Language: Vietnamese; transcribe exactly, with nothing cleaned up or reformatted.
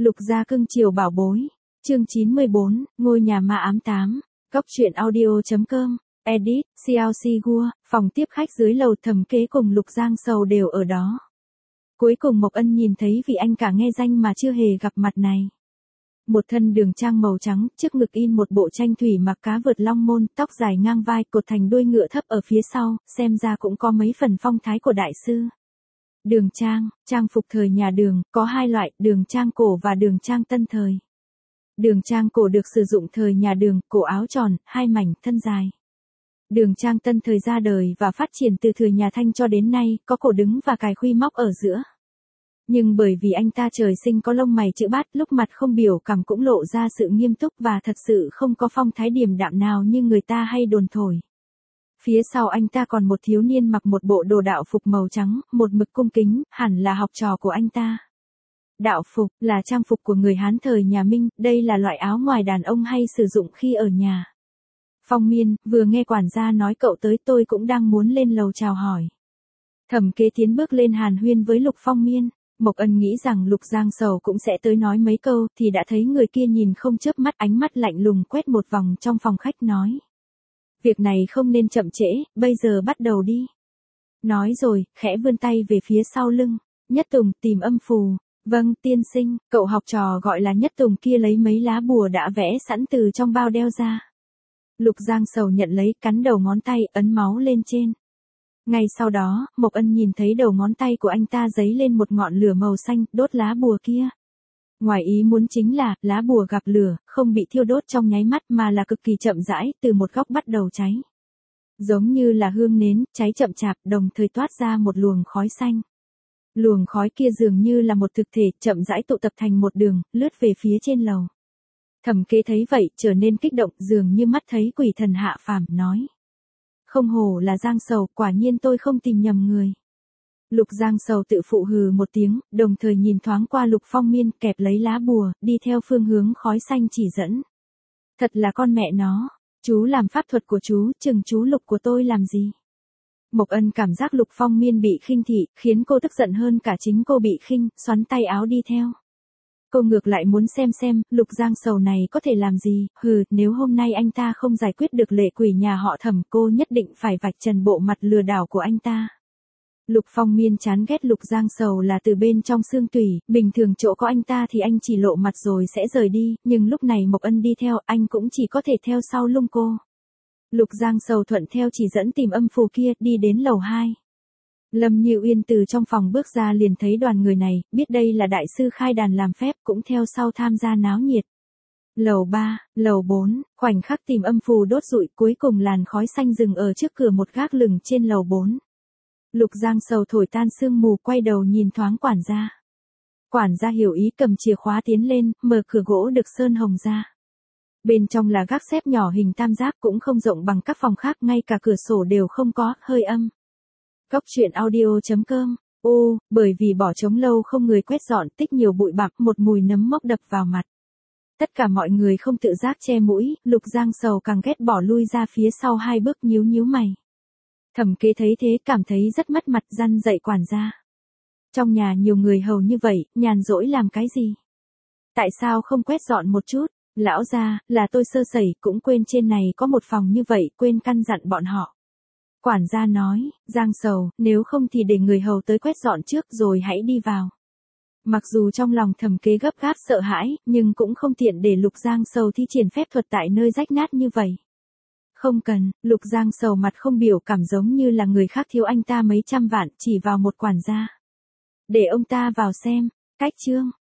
Lục gia cưng chiều bảo bối. Chương chín mươi bốn, ngôi nhà ma ám tám. Góc truyện audio chấm com. Edit, xê lờ xê Gua, phòng tiếp khách dưới lầu Thẩm Kế cùng Lục Giang Sầu đều ở đó. Cuối cùng Mộc Ân nhìn thấy vị anh cả nghe danh mà chưa hề gặp mặt này. Một thân đường trang màu trắng, trước ngực in một bộ tranh thủy mặc cá vượt long môn, tóc dài ngang vai cột thành đuôi ngựa thấp ở phía sau, xem ra cũng có mấy phần phong thái của đại sư. Đường trang, trang phục thời nhà Đường, có hai loại, đường trang cổ và đường trang tân thời. Đường trang cổ được sử dụng thời nhà Đường, cổ áo tròn, hai mảnh, thân dài. Đường trang tân thời ra đời và phát triển từ thời nhà Thanh cho đến nay, có cổ đứng và cài khuy móc ở giữa. Nhưng bởi vì anh ta trời sinh có lông mày chữ bát, lúc mặt không biểu cảm cũng lộ ra sự nghiêm túc và thật sự không có phong thái điềm đạm nào như người ta hay đồn thổi. Phía sau anh ta còn một thiếu niên mặc một bộ đồ đạo phục màu trắng, một mực cung kính, hẳn là học trò của anh ta. Đạo phục là trang phục của người Hán thời nhà Minh, đây là loại áo ngoài đàn ông hay sử dụng khi ở nhà. Phong Miên, vừa nghe quản gia nói cậu tới tôi cũng đang muốn lên lầu chào hỏi. Thẩm Kế tiến bước lên hàn huyên với Lục Phong Miên. Mộc Ân nghĩ rằng Lục Giang Sầu cũng sẽ tới nói mấy câu thì đã thấy người kia nhìn không chớp mắt, ánh mắt lạnh lùng quét một vòng trong phòng khách nói. Việc này không nên chậm trễ, bây giờ bắt đầu đi. Nói rồi, khẽ vươn tay về phía sau lưng. Nhất Tùng tìm âm phù. Vâng, tiên sinh, cậu học trò gọi là Nhất Tùng kia lấy mấy lá bùa đã vẽ sẵn từ trong bao đeo ra. Lục Giang Sầu nhận lấy, cắn đầu ngón tay, ấn máu lên trên. Ngay sau đó, Mộc Ân nhìn thấy đầu ngón tay của anh ta giấy lên một ngọn lửa màu xanh, đốt lá bùa kia. Ngoài ý muốn chính là, lá bùa gặp lửa, không bị thiêu đốt trong nháy mắt mà là cực kỳ chậm rãi, từ một góc bắt đầu cháy. Giống như là hương nến, cháy chậm chạp, đồng thời toát ra một luồng khói xanh. Luồng khói kia dường như là một thực thể, chậm rãi tụ tập thành một đường, lướt về phía trên lầu. Thẩm Kế thấy vậy, trở nên kích động, dường như mắt thấy quỷ thần hạ phàm, nói. Không hổ là Giang Sầu, quả nhiên tôi không tìm nhầm người. Lục Giang Sầu tự phụ hừ một tiếng, đồng thời nhìn thoáng qua Lục Phong Miên, kẹp lấy lá bùa, đi theo phương hướng khói xanh chỉ dẫn. Thật là con mẹ nó, chú làm pháp thuật của chú, chừng chú Lục của tôi làm gì? Mộc Ân cảm giác Lục Phong Miên bị khinh thị, khiến cô tức giận hơn cả chính cô bị khinh, xoắn tay áo đi theo. Cô ngược lại muốn xem xem, Lục Giang Sầu này có thể làm gì, hừ, nếu hôm nay anh ta không giải quyết được lệ quỷ nhà họ Thẩm, cô nhất định phải vạch trần bộ mặt lừa đảo của anh ta. Lục Phong Miên chán ghét Lục Giang Sầu là từ bên trong xương tủy, bình thường chỗ có anh ta thì anh chỉ lộ mặt rồi sẽ rời đi, nhưng lúc này Mộc Ân đi theo, anh cũng chỉ có thể theo sau lưng cô. Lục Giang Sầu thuận theo chỉ dẫn tìm âm phù kia, đi đến lầu hai. Lâm Như Uyên từ trong phòng bước ra liền thấy đoàn người này, biết đây là đại sư khai đàn làm phép, cũng theo sau tham gia náo nhiệt. Lầu ba, lầu bốn, khoảnh khắc tìm âm phù đốt rụi, cuối cùng làn khói xanh dừng ở trước cửa một gác lửng trên lầu bốn. Lục Giang Sầu thổi tan sương mù, quay đầu nhìn thoáng quản gia. Quản gia hiểu ý cầm chìa khóa tiến lên, mở cửa gỗ được sơn hồng ra. Bên trong là gác xếp nhỏ hình tam giác, cũng không rộng bằng các phòng khác, ngay cả cửa sổ đều không có, hơi âm. Góc truyện audio chấm com. Ô, bởi vì bỏ trống lâu không người quét dọn, tích nhiều bụi bặm, một mùi nấm mốc đập vào mặt. Tất cả mọi người không tự giác che mũi, Lục Giang Sầu càng ghét bỏ lui ra phía sau hai bước, nhíu nhíu mày. Thẩm Kế thấy thế cảm thấy rất mất mặt, răn dạy quản gia. Trong nhà nhiều người hầu như vậy, nhàn rỗi làm cái gì? Tại sao không quét dọn một chút? Lão gia, là tôi sơ sẩy, cũng quên trên này có một phòng như vậy, quên căn dặn bọn họ. Quản gia nói, Giang Sầu, nếu không thì để người hầu tới quét dọn trước rồi hãy đi vào. Mặc dù trong lòng Thẩm Kế gấp gáp sợ hãi, nhưng cũng không tiện để Lục Giang Sầu thi triển phép thuật tại nơi rách nát như vậy. Không cần, Lục Giang Sầu mặt không biểu cảm giống như là người khác thiếu anh ta mấy trăm vạn, chỉ vào một quản gia. Để ông ta vào xem, cách chương.